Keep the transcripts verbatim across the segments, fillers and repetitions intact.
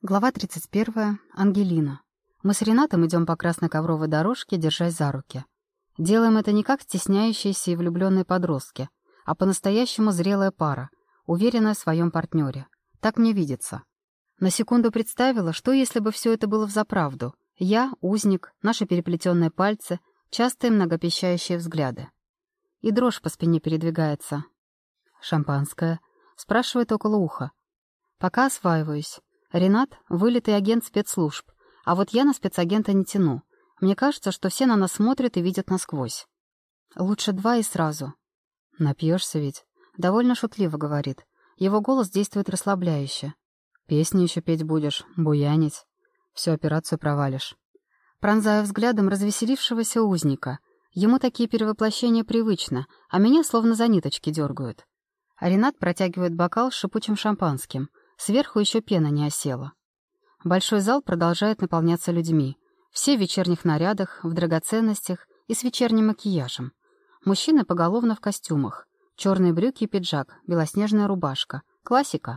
Глава тридцать первая. Ангелина. Мы с Ренатом идем по красной ковровой дорожке, держась за руки. Делаем это не как стесняющиеся и влюбленные подростки, а по-настоящему зрелая пара, уверенная в своем партнере. Так мне видится. На секунду представила, что если бы все это было взаправду. Я, узник, наши переплетенные пальцы, частые многообещающие взгляды. И дрожь по спине передвигается. «Шампанское?» — спрашивает около уха. Пока осваиваюсь. Ренат — вылитый агент спецслужб, а вот я на спецагента не тяну. Мне кажется, что все на нас смотрят и видят насквозь. Лучше два и сразу. Напьешься ведь. Довольно шутливо говорит. Его голос действует расслабляюще. Песни еще петь будешь, буянить. Всю операцию провалишь. Пронзаю взглядом развеселившегося узника. Ему такие перевоплощения привычны, а меня словно за ниточки дергают. А Ренат протягивает бокал с шипучим шампанским. Сверху еще пена не осела. Большой зал продолжает наполняться людьми. Все в вечерних нарядах, в драгоценностях и с вечерним макияжем. Мужчины поголовно в костюмах. Черные брюки и пиджак, белоснежная рубашка. Классика.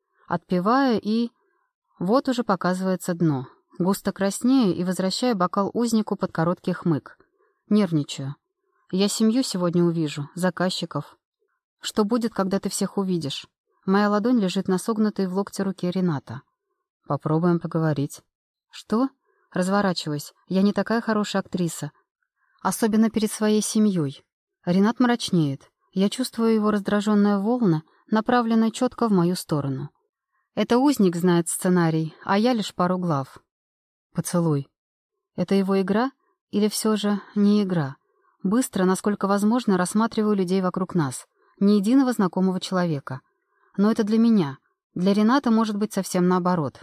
Отпиваю и... Вот уже показывается дно. Густо краснею и возвращаю бокал узнику под короткий хмык. Нервничаю. Я семью сегодня увижу, заказчиков. Что будет, когда ты всех увидишь? Моя ладонь лежит на согнутой в локте руке Рената. Попробуем поговорить. Что? Разворачиваюсь. Я не такая хорошая актриса. Особенно перед своей семьей. Ренат мрачнеет. Я чувствую его раздраженные волны, направленные четко в мою сторону. Это узник знает сценарий, а я лишь пару глав. Поцелуй. Это его игра? Или все же не игра? Быстро, насколько возможно, рассматриваю людей вокруг нас. Ни единого знакомого человека. Но это для меня. Для Рената может быть совсем наоборот.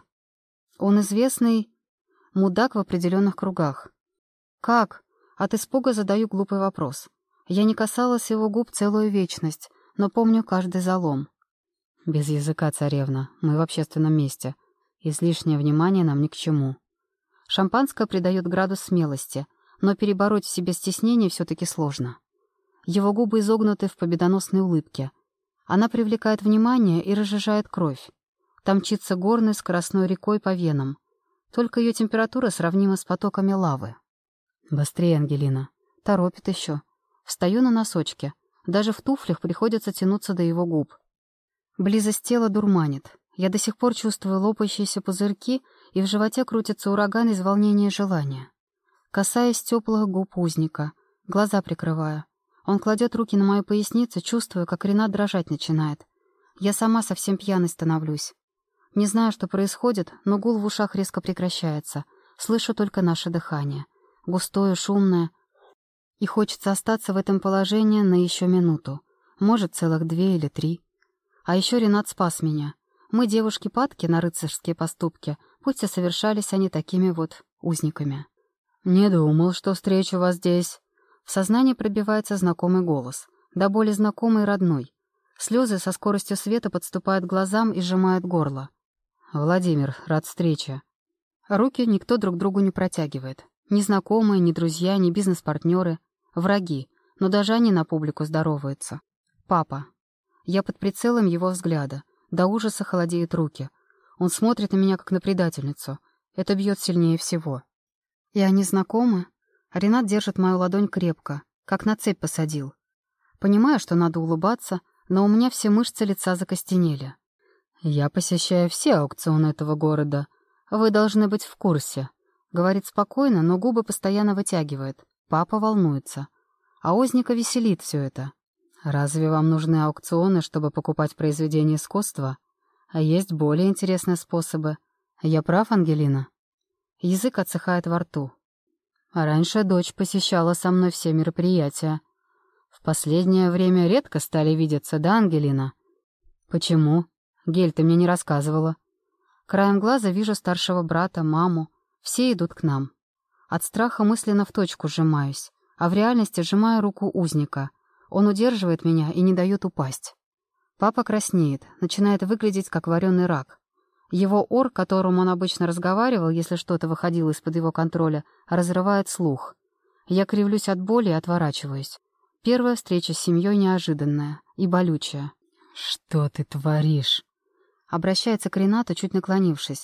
Он известный мудак в определенных кругах. Как? От испуга задаю глупый вопрос. Я не касалась его губ целую вечность, но помню каждый залом. Без языка, царевна. Мы в общественном месте. Излишнее внимание нам ни к чему. Шампанское придает градус смелости, но перебороть в себе стеснение все-таки сложно. Его губы изогнуты в победоносной улыбке. Она привлекает внимание и разжижает кровь. Там мчится горной скоростной рекой по венам. Только ее температура сравнима с потоками лавы. Быстрее, Ангелина. Торопит еще. Встаю на носочки. Даже в туфлях приходится тянуться до его губ. Близость тела дурманит. Я до сих пор чувствую лопающиеся пузырьки, и в животе крутится ураган из волнения и желания. Касаясь теплых губ узника, глаза прикрываю. Он кладет руки на мою поясницу, чувствуя, как Ренат дрожать начинает. Я сама совсем пьяной становлюсь. Не знаю, что происходит, но гул в ушах резко прекращается. Слышу только наше дыхание. Густое, шумное. И хочется остаться в этом положении на еще минуту. Может, целых две или три. А еще Ренат спас меня. Мы, девушки, падки на рыцарские поступки, пусть и совершались они такими вот узниками. «Не думал, что встречу вас здесь». В сознании пробивается знакомый голос, да более знакомый и родной. Слезы со скоростью света подступают к глазам и сжимают горло. «Владимир, рад встрече». Руки никто друг другу не протягивает. Ни знакомые, ни друзья, ни бизнес-партнеры. Враги, но даже они на публику здороваются. Папа. Я под прицелом его взгляда. До ужаса холодеют руки. Он смотрит на меня, как на предательницу. Это бьет сильнее всего. И они знакомы? Ренат держит мою ладонь крепко, как на цепь посадил. Понимаю, что надо улыбаться, но у меня все мышцы лица закостенели. «Я посещаю все аукционы этого города. Вы должны быть в курсе», — говорит спокойно, но губы постоянно вытягивает. Папа волнуется. А узника веселит все это. «Разве вам нужны аукционы, чтобы покупать произведения искусства? А есть более интересные способы. Я прав, Ангелина?» Язык отсыхает во рту. Раньше дочь посещала со мной все мероприятия. В последнее время редко стали видеться, да, Ангелина? Почему? Гель, ты мне не рассказывала. Краем глаза вижу старшего брата, маму. Все идут к нам. От страха мысленно в точку сжимаюсь, а в реальности сжимаю руку узника. Он удерживает меня и не дает упасть. Папа краснеет, начинает выглядеть как вареный рак. Его ор, которым он обычно разговаривал, если что-то выходило из-под его контроля, разрывает слух. Я кривлюсь от боли и отворачиваюсь. Первая встреча с семьей неожиданная и болючая. «Что ты творишь?» Обращается к Ренату, чуть наклонившись.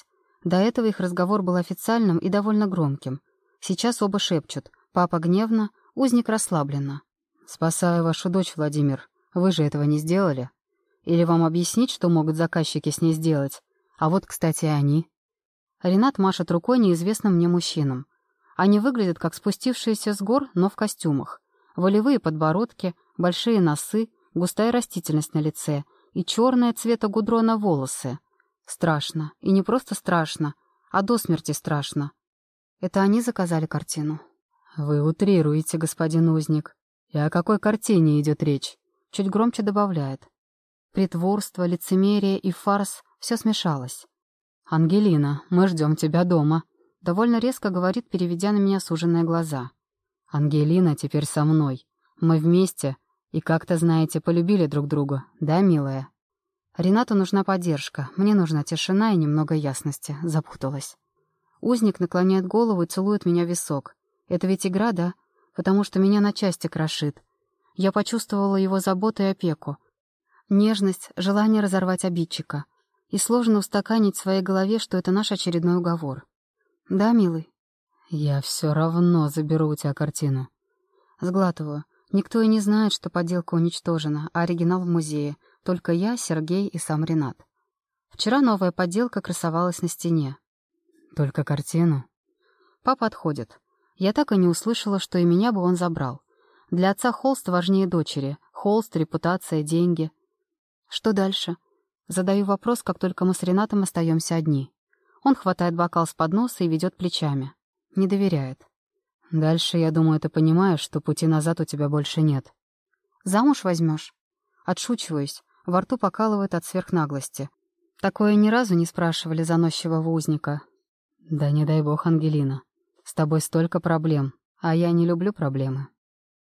До этого их разговор был официальным и довольно громким. Сейчас оба шепчут. Папа гневно, узник расслабленно. «Спасаю вашу дочь, Владимир. Вы же этого не сделали? Или вам объяснить, что могут заказчики с ней сделать? А вот, кстати, они». Ренат машет рукой неизвестным мне мужчинам. Они выглядят как спустившиеся с гор, но в костюмах. Волевые подбородки, большие носы, густая растительность на лице и черные цвета гудрона волосы. Страшно. И не просто страшно, а до смерти страшно. Это они заказали картину? Вы утрируете, господин узник. И о какой картине идет речь? Чуть громче добавляет. Притворство, лицемерие и фарс — все смешалось. «Ангелина, мы ждем тебя дома», — довольно резко говорит, переведя на меня суженные глаза. «Ангелина теперь со мной. Мы вместе и, как-то, знаете, полюбили друг друга, да, милая?» Ренату нужна поддержка, мне нужна тишина и немного ясности. Запуталась. Узник наклоняет голову и целует меня в висок. Это ведь игра, да? Потому что меня на части крошит. Я почувствовала его заботу и опеку. Нежность, желание разорвать обидчика. И сложно устаканить в своей голове, что это наш очередной уговор. «Да, милый?» «Я все равно заберу у тебя картину». Сглатываю. Никто и не знает, что подделка уничтожена, а оригинал в музее. Только я, Сергей и сам Ренат. Вчера новая подделка красовалась на стене. «Только картину?» Папа отходит. Я так и не услышала, что и меня бы он забрал. Для отца холст важнее дочери. Холст, репутация, деньги. Что дальше? Задаю вопрос, как только мы с Ренатом остаемся одни. Он хватает бокал с подноса и ведет плечами. Не доверяет. Дальше, я думаю, ты понимаешь, что пути назад у тебя больше нет. Замуж возьмешь? Отшучиваюсь. Во рту покалывает от сверхнаглости. Такое ни разу не спрашивали заносчивого узника. Да не дай бог, Ангелина. С тобой столько проблем, а я не люблю проблемы.